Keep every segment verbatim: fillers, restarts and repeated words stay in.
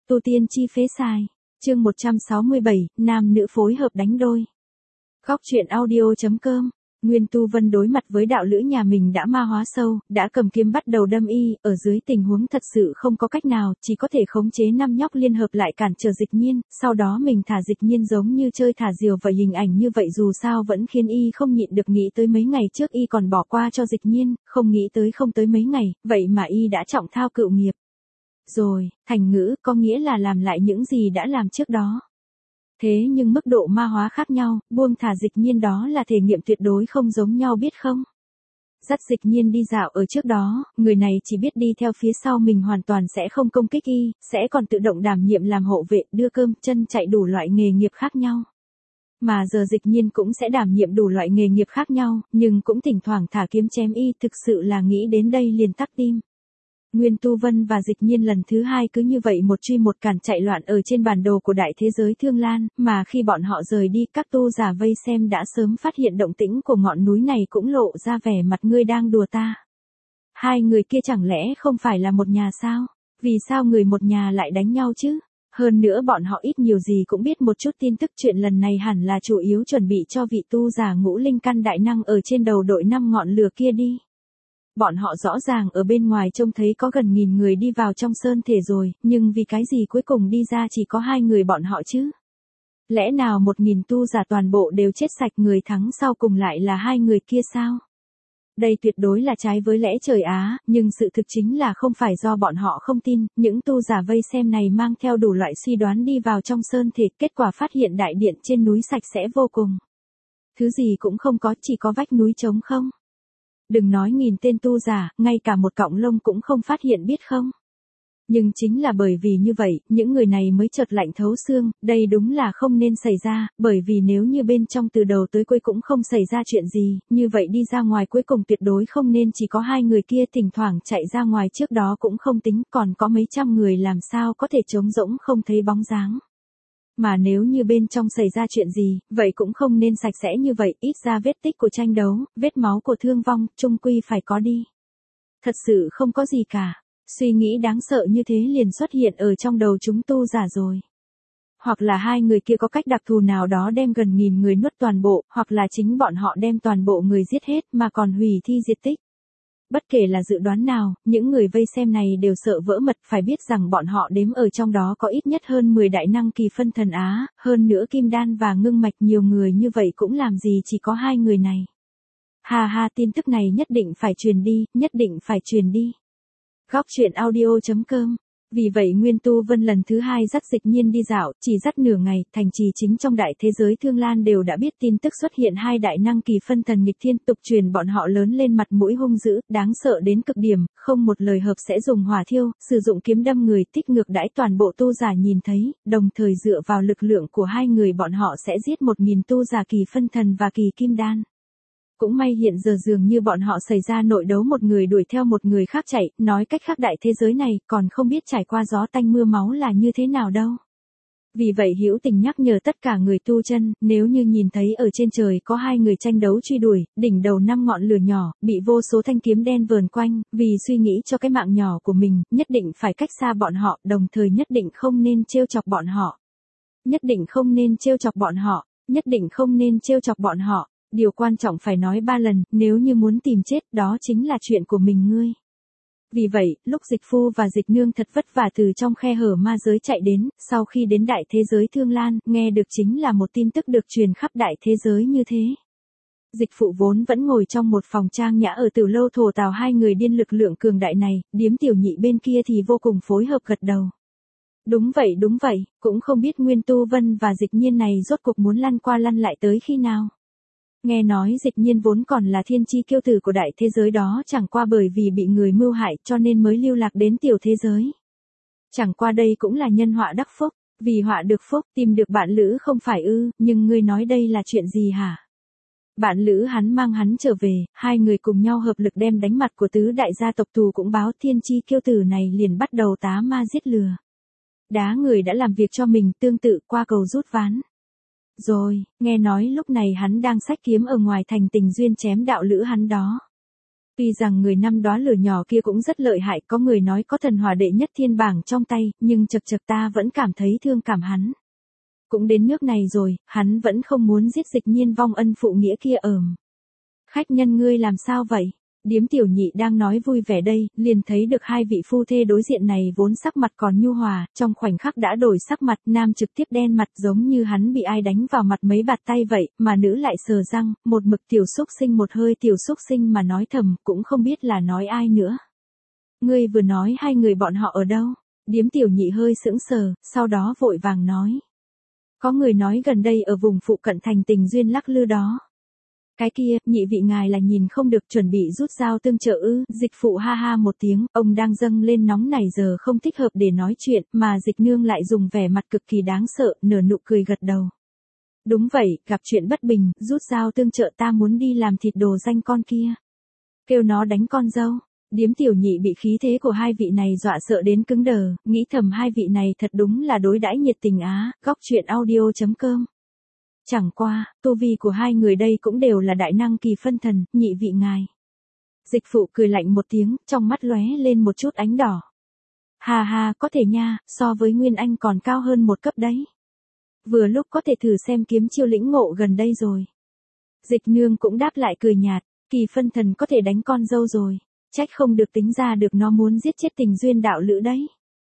Tu tiên chi phế xài. Chương một trăm sáu mươi bảy, nam nữ phối hợp đánh đôi. Góc truyện audio.com. Nguyên Tu Vân đối mặt với đạo lữ nhà mình đã ma hóa sâu, đã cầm kiếm bắt đầu đâm y, ở dưới tình huống thật sự không có cách nào, chỉ có thể khống chế năm nhóc liên hợp lại cản trở Dịch Nhiên, sau đó mình thả Dịch Nhiên giống như chơi thả diều vậy. Hình ảnh như vậy dù sao vẫn khiến y không nhịn được nghĩ tới mấy ngày trước y còn bỏ qua cho Dịch Nhiên, không nghĩ tới không tới mấy ngày, vậy mà y đã trọng thao cựu nghiệp. Rồi, thành ngữ có nghĩa là làm lại những gì đã làm trước đó. Thế nhưng mức độ ma hóa khác nhau, buông thả Dịch Nhiên đó là thể nghiệm tuyệt đối không giống nhau biết không? Dắt Dịch Nhiên đi dạo ở trước đó, người này chỉ biết đi theo phía sau mình, hoàn toàn sẽ không công kích y, sẽ còn tự động đảm nhiệm làm hộ vệ, đưa cơm, chân chạy đủ loại nghề nghiệp khác nhau. Mà giờ Dịch Nhiên cũng sẽ đảm nhiệm đủ loại nghề nghiệp khác nhau, nhưng cũng thỉnh thoảng thả kiếm chém y, thực sự là nghĩ đến đây liền tắc tim. Nguyên Tu Vân và Dịch Nhiên lần thứ hai cứ như vậy một truy một cản chạy loạn ở trên bản đồ của đại thế giới Thương Lan, mà khi bọn họ rời đi, các tu giả vây xem đã sớm phát hiện động tĩnh của ngọn núi này, cũng lộ ra vẻ mặt ngươi đang đùa ta. Hai người kia chẳng lẽ không phải là một nhà sao? Vì sao người một nhà lại đánh nhau chứ? Hơn nữa bọn họ ít nhiều gì cũng biết một chút tin tức, chuyện lần này hẳn là chủ yếu chuẩn bị cho vị tu giả ngũ linh căn đại năng ở trên đầu đội năm ngọn lửa kia đi. Bọn họ rõ ràng ở bên ngoài trông thấy có gần nghìn người đi vào trong sơn thể rồi, nhưng vì cái gì cuối cùng đi ra chỉ có hai người bọn họ chứ? Lẽ nào một nghìn tu giả toàn bộ đều chết sạch, người thắng sau cùng lại là hai người kia sao? Đây tuyệt đối là trái với lẽ trời Á, nhưng sự thực chính là không phải do bọn họ không tin, những tu giả vây xem này mang theo đủ loại suy đoán đi vào trong sơn thể, kết quả phát hiện đại điện trên núi sạch sẽ vô cùng. Thứ gì cũng không có, chỉ có vách núi trống không. Đừng nói nghìn tên tu giả, ngay cả một cọng lông cũng không phát hiện biết không. Nhưng chính là bởi vì như vậy, những người này mới chợt lạnh thấu xương, đây đúng là không nên xảy ra, bởi vì nếu như bên trong từ đầu tới cuối cũng không xảy ra chuyện gì, như vậy đi ra ngoài cuối cùng tuyệt đối không nên chỉ có hai người kia thỉnh thoảng chạy ra ngoài trước đó cũng không tính, còn có mấy trăm người làm sao có thể trống rỗng không thấy bóng dáng. Mà nếu như bên trong xảy ra chuyện gì, vậy cũng không nên sạch sẽ như vậy, ít ra vết tích của tranh đấu, vết máu của thương vong, chung quy phải có đi. Thật sự không có gì cả. Suy nghĩ đáng sợ như thế liền xuất hiện ở trong đầu chúng tu giả rồi. Hoặc là hai người kia có cách đặc thù nào đó đem gần nghìn người nuốt toàn bộ, hoặc là chính bọn họ đem toàn bộ người giết hết mà còn hủy thi diệt tích. Bất kể là dự đoán nào, những người vây xem này đều sợ vỡ mật, phải biết rằng bọn họ đếm ở trong đó có ít nhất hơn mười đại năng kỳ phân thần Á, hơn nữa kim đan và ngưng mạch, nhiều người như vậy cũng làm gì chỉ có hai người này. Ha ha, tin tức này nhất định phải truyền đi, nhất định phải truyền đi. Góc truyện audio.com. Vì vậy Nguyên Tu Vân lần thứ hai dắt Dịch Nhiên đi dạo, chỉ dắt nửa ngày, thành trì chính trong đại thế giới Thương Lan đều đã biết tin tức xuất hiện hai đại năng kỳ phân thần nghịch thiên, tục truyền bọn họ lớn lên mặt mũi hung dữ, đáng sợ đến cực điểm, không một lời hợp sẽ dùng hỏa thiêu, sử dụng kiếm đâm người, tích ngược đãi toàn bộ tu giả nhìn thấy, đồng thời dựa vào lực lượng của hai người bọn họ sẽ giết một nghìn tu giả kỳ phân thần và kỳ kim đan. Cũng may hiện giờ dường như bọn họ xảy ra nội đấu, một người đuổi theo một người khác chạy, nói cách khác đại thế giới này còn không biết trải qua gió tanh mưa máu là như thế nào đâu. Vì vậy hữu tình nhắc nhở tất cả người tu chân, nếu như nhìn thấy ở trên trời có hai người tranh đấu truy đuổi, đỉnh đầu năm ngọn lửa nhỏ, bị vô số thanh kiếm đen vờn quanh, vì suy nghĩ cho cái mạng nhỏ của mình, nhất định phải cách xa bọn họ, đồng thời nhất định không nên trêu chọc bọn họ. Nhất định không nên trêu chọc bọn họ, nhất định không nên trêu chọc bọn họ. Điều quan trọng phải nói ba lần, nếu như muốn tìm chết, đó chính là chuyện của mình ngươi. Vì vậy, lúc Dịch Phu và Dịch Nương thật vất vả từ trong khe hở ma giới chạy đến, sau khi đến đại thế giới Thương Lan, nghe được chính là một tin tức được truyền khắp đại thế giới như thế. Dịch Phụ vốn vẫn ngồi trong một phòng trang nhã ở Tử Lâu thổ tào hai người điên lực lượng cường đại này, Điếm Tiểu Nhị bên kia thì vô cùng phối hợp gật đầu. Đúng vậy đúng vậy, cũng không biết Nguyên Tu Vân và Dịch Nhiên này rốt cuộc muốn lăn qua lăn lại tới khi nào. Nghe nói Dịch Nhiên vốn còn là thiên chi kiêu tử của đại thế giới đó, chẳng qua bởi vì bị người mưu hại cho nên mới lưu lạc đến tiểu thế giới. Chẳng qua đây cũng là nhân họa đắc phúc, vì họa được phúc, tìm được bạn lữ không phải ư, nhưng ngươi nói đây là chuyện gì hả? Bạn lữ hắn mang hắn trở về, hai người cùng nhau hợp lực đem đánh mặt của tứ đại gia tộc tù cũng báo, thiên chi kiêu tử này liền bắt đầu tá ma giết lừa. Đá người đã làm việc cho mình, tương tự qua cầu rút ván. Rồi, nghe nói lúc này hắn đang xách kiếm ở ngoài thành tình duyên chém đạo lữ hắn đó. Tuy rằng người năm đó lửa nhỏ kia cũng rất lợi hại, có người nói có thần hỏa đệ nhất thiên bảng trong tay, nhưng chật chật ta vẫn cảm thấy thương cảm hắn. Cũng đến nước này rồi, hắn vẫn không muốn giết Dịch Nhiên vong ân phụ nghĩa kia ờm. Khách nhân ngươi làm sao vậy? Điếm tiểu nhị đang nói vui vẻ đây, liền thấy được hai vị phu thê đối diện này vốn sắc mặt còn nhu hòa, trong khoảnh khắc đã đổi sắc mặt, nam trực tiếp đen mặt giống như hắn bị ai đánh vào mặt mấy bạt tay vậy, mà nữ lại sờ răng, một mực tiểu xúc sinh một hơi tiểu xúc sinh mà nói thầm, cũng không biết là nói ai nữa. Ngươi vừa nói hai người bọn họ ở đâu? Điếm tiểu nhị hơi sững sờ, sau đó vội vàng nói. Có người nói gần đây ở vùng phụ cận thành Tình Duyên lắc lư đó. Cái kia, nhị vị ngài là nhìn không được chuẩn bị rút dao tương trợ ư, Dịch phụ ha ha một tiếng, ông đang dâng lên nóng này giờ không thích hợp để nói chuyện, mà Dịch nương lại dùng vẻ mặt cực kỳ đáng sợ, nở nụ cười gật đầu. Đúng vậy, gặp chuyện bất bình, rút dao tương trợ ta muốn đi làm thịt đồ danh con kia. Kêu nó đánh con dâu. Điếm tiểu nhị bị khí thế của hai vị này dọa sợ đến cứng đờ, nghĩ thầm hai vị này thật đúng là đối đãi nhiệt tình á, góc truyện audio chấm com. Chẳng qua, tu vi của hai người đây cũng đều là đại năng kỳ phân thần, nhị vị ngài. Dịch phụ cười lạnh một tiếng, trong mắt lóe lên một chút ánh đỏ. Hà hà, có thể nha, so với Nguyên Anh còn cao hơn một cấp đấy. Vừa lúc có thể thử xem kiếm chiêu lĩnh ngộ gần đây rồi. Dịch nương cũng đáp lại cười nhạt, kỳ phân thần có thể đánh con dâu rồi. Trách không được tính ra được nó muốn giết chết Tình Duyên đạo lữ đấy.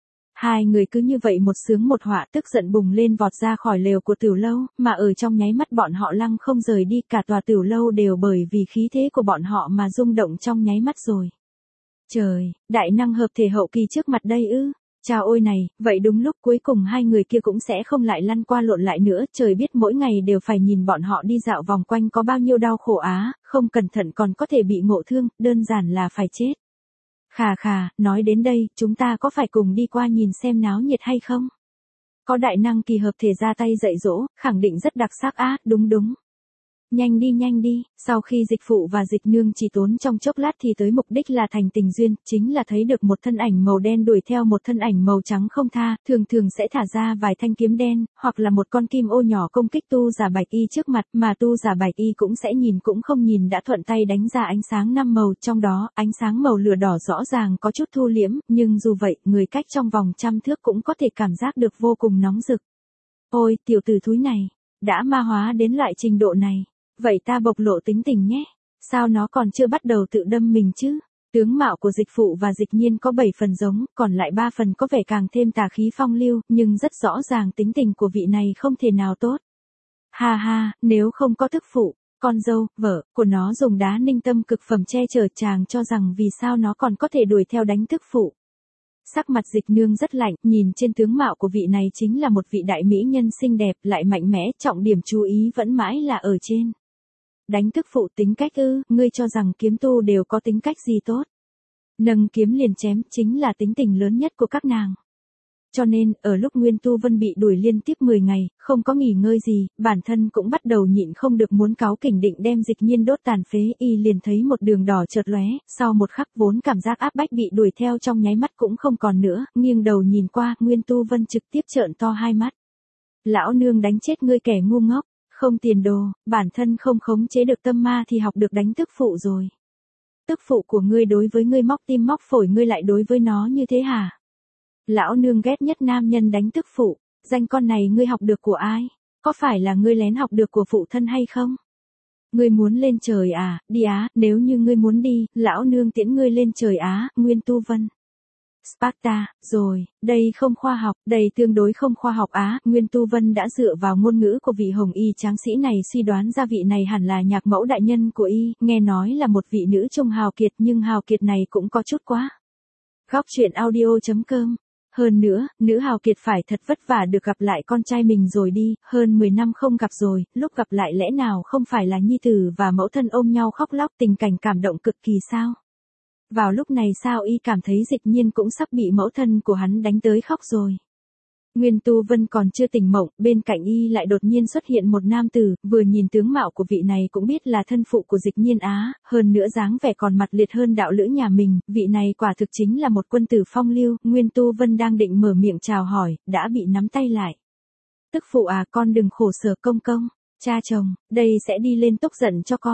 Hai người cứ như vậy một sướng một họa tức giận bùng lên vọt ra khỏi lều của tiểu lâu, mà ở trong nháy mắt bọn họ lăng không rời đi, cả tòa tiểu lâu đều bởi vì khí thế của bọn họ mà rung động trong nháy mắt rồi. Trời, đại năng hợp thể hậu kỳ trước mặt đây ư. Chào ôi này, vậy đúng lúc cuối cùng hai người kia cũng sẽ không lại lăn qua lộn lại nữa, trời biết mỗi ngày đều phải nhìn bọn họ đi dạo vòng quanh có bao nhiêu đau khổ á, không cẩn thận còn có thể bị ngộ thương, đơn giản là phải chết. Khà khà, nói đến đây, chúng ta có phải cùng đi qua nhìn xem náo nhiệt hay không? Có đại năng kỳ hợp thể ra tay dạy dỗ, khẳng định rất đặc sắc á, đúng đúng. Nhanh đi nhanh đi, sau khi Dịch phụ và Dịch nương chỉ tốn trong chốc lát thì tới mục đích là thành Tình Duyên, chính là thấy được một thân ảnh màu đen đuổi theo một thân ảnh màu trắng không tha, thường thường sẽ thả ra vài thanh kiếm đen, hoặc là một con kim ô nhỏ công kích tu giả bạch y trước mặt, mà tu giả bạch y cũng sẽ nhìn cũng không nhìn đã thuận tay đánh ra ánh sáng năm màu, trong đó, ánh sáng màu lửa đỏ rõ ràng có chút thu liễm, nhưng dù vậy, người cách trong vòng trăm thước cũng có thể cảm giác được vô cùng nóng rực. Ôi, tiểu tử thúi này, đã ma hóa đến loại trình độ này. Vậy ta bộc lộ tính tình nhé. Sao nó còn chưa bắt đầu tự đâm mình chứ? Tướng mạo của Dịch phụ và Dịch Nhiên có bảy phần giống, còn lại ba phần có vẻ càng thêm tà khí phong lưu, nhưng rất rõ ràng tính tình của vị này không thể nào tốt. Ha ha, nếu không có tức phụ, con dâu, vợ của nó dùng đá ninh tâm cực phẩm che chở, chàng cho rằng vì sao nó còn có thể đuổi theo đánh tức phụ. Sắc mặt Dịch nương rất lạnh, nhìn trên tướng mạo của vị này chính là một vị đại mỹ nhân xinh đẹp, lại mạnh mẽ, trọng điểm chú ý vẫn mãi là ở trên. Đánh tức phụ tính cách ư, ngươi cho rằng kiếm tu đều có tính cách gì tốt. Nâng kiếm liền chém chính là tính tình lớn nhất của các nàng. Cho nên, ở lúc Nguyên Tu Vân bị đuổi liên tiếp mười ngày, không có nghỉ ngơi gì, bản thân cũng bắt đầu nhịn không được muốn cáu kỉnh định đem Dịch Nhiên đốt tàn phế, y liền thấy một đường đỏ chợt lóe, sau một khắc vốn cảm giác áp bách bị đuổi theo trong nháy mắt cũng không còn nữa, nghiêng đầu nhìn qua, Nguyên Tu Vân trực tiếp trợn to hai mắt. Lão nương đánh chết ngươi kẻ ngu ngốc. Không tiền đồ, bản thân không khống chế được tâm ma thì học được đánh tức phụ rồi. Tức phụ của ngươi đối với ngươi móc tim móc phổi, ngươi lại đối với nó như thế hả? Lão nương ghét nhất nam nhân đánh tức phụ, danh con này ngươi học được của ai? Có phải là ngươi lén học được của phụ thân hay không? Ngươi muốn lên trời à, đi á, nếu như ngươi muốn đi, lão nương tiễn ngươi lên trời á, Nguyên Tu Vân. Sparta, rồi, đây không khoa học, đây tương đối không khoa học á, Nguyên Tu Vân đã dựa vào ngôn ngữ của vị hồng y tráng sĩ này suy đoán ra vị này hẳn là nhạc mẫu đại nhân của y, nghe nói là một vị nữ trung hào kiệt nhưng hào kiệt này cũng có chút quá. Góc truyện audio chấm com. Hơn nữa, nữ hào kiệt phải thật vất vả được gặp lại con trai mình rồi đi, hơn mười năm không gặp rồi, lúc gặp lại lẽ nào không phải là nhi tử và mẫu thân ôm nhau khóc lóc, tình cảnh cảm động cực kỳ sao? Vào lúc này sao y cảm thấy Dịch Nhiên cũng sắp bị mẫu thân của hắn đánh tới khóc rồi. Nguyên Tu Vân còn chưa tỉnh mộng, bên cạnh y lại đột nhiên xuất hiện một nam tử, vừa nhìn tướng mạo của vị này cũng biết là thân phụ của Dịch Nhiên á, hơn nữa dáng vẻ còn mặt liệt hơn đạo lữ nhà mình, vị này quả thực chính là một quân tử phong lưu, Nguyên Tu Vân đang định mở miệng chào hỏi, đã bị nắm tay lại. Tức phụ à, con đừng khổ sở công công, cha chồng, đây sẽ đi lên tốc giận cho con.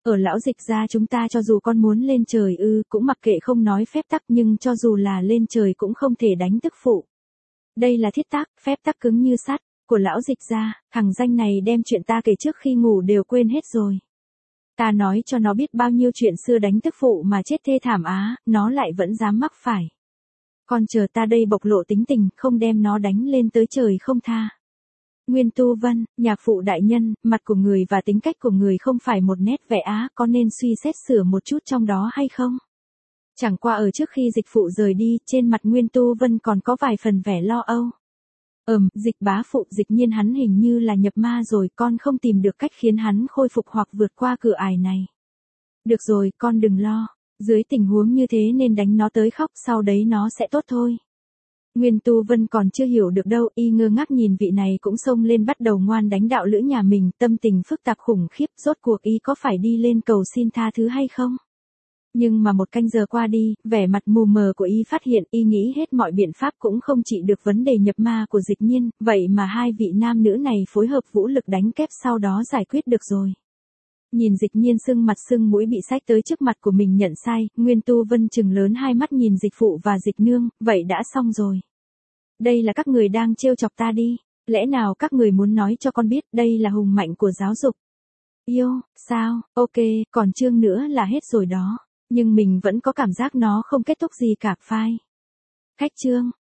Ở lão dịch gia chúng ta cho dù con muốn lên trời ư, cũng mặc kệ không nói phép tắc, nhưng cho dù là lên trời cũng không thể đánh tức phụ. Đây là thiết tắc, phép tắc cứng như sắt, của lão dịch gia, thằng danh này đem chuyện ta kể trước khi ngủ đều quên hết rồi. Ta nói cho nó biết bao nhiêu chuyện xưa đánh tức phụ mà chết thê thảm á, nó lại vẫn dám mắc phải. Con chờ ta đây bộc lộ tính tình, không đem nó đánh lên tới trời không tha. Nguyên Tu Vân, nhạc phụ đại nhân, mặt của người và tính cách của người không phải một nét vẽ á, có nên suy xét sửa một chút trong đó hay không? Chẳng qua ở trước khi dịch phụ rời đi, trên mặt Nguyên Tu Vân còn có vài phần vẻ lo âu. Ừm, dịch bá phụ, dịch nhiên hắn hình như là nhập ma rồi, con không tìm được cách khiến hắn khôi phục hoặc vượt qua cửa ải này. Được rồi, con đừng lo, dưới tình huống như thế nên đánh nó tới khóc, sau đấy nó sẽ tốt thôi. Nguyên Tu Vân còn chưa hiểu được đâu, y ngơ ngác nhìn vị này cũng xông lên bắt đầu ngoan đánh đạo lữ nhà mình, tâm tình phức tạp khủng khiếp, rốt cuộc y có phải đi lên cầu xin tha thứ hay không? Nhưng mà một canh giờ qua đi, vẻ mặt mù mờ của y phát hiện y nghĩ hết mọi biện pháp cũng không trị được vấn đề nhập ma của dịch nhiên, vậy mà hai vị nam nữ này phối hợp vũ lực đánh kép sau đó giải quyết được rồi. Nhìn dịch nhiên sưng mặt sưng mũi bị xách tới trước mặt của mình nhận sai, Nguyên Tu Vân trừng lớn hai mắt nhìn dịch phụ và dịch nương, vậy đã xong rồi. Đây là các người đang trêu chọc ta đi, lẽ nào các người muốn nói cho con biết đây là hùng mạnh của giáo dục? Yêu, sao, ok, còn chương nữa là hết rồi đó, nhưng mình vẫn có cảm giác nó không kết thúc gì cả phai. Khách chương.